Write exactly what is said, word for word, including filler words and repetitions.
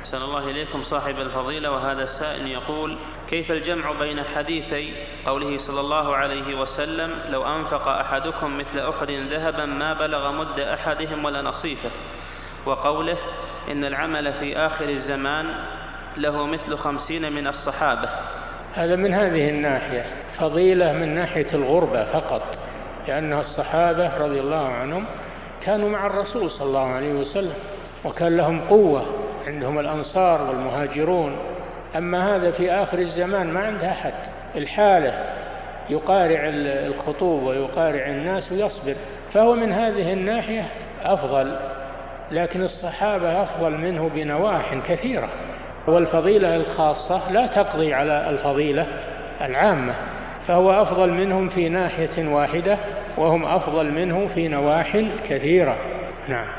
أحسن الله إليكم صاحب الفضيلة. وهذا السائل يقول: كيف الجمع بين حديثي قوله صلى الله عليه وسلم: لو أنفق أحدكم مثل أحد ذهبا ما بلغ مد أحدهم ولا نصيفه، وقوله: إن العمل في آخر الزمان له مثل خمسين من الصحابة؟ هذا من هذه الناحية فضيلة من ناحية الغربة فقط، لأن الصحابة رضي الله عنهم كانوا مع الرسول صلى الله عليه وسلم وكان لهم قوة، عندهم الأنصار والمهاجرون. أما هذا في آخر الزمان ما عنده أحد، الحالة يقارع الخطوب ويقارع الناس ويصبر، فهو من هذه الناحية أفضل، لكن الصحابة أفضل منه بنواح كثيرة، والفضيلة الخاصة لا تقضي على الفضيلة العامة، فهو أفضل منهم في ناحية واحدة وهم أفضل منه في نواح كثيرة. نعم.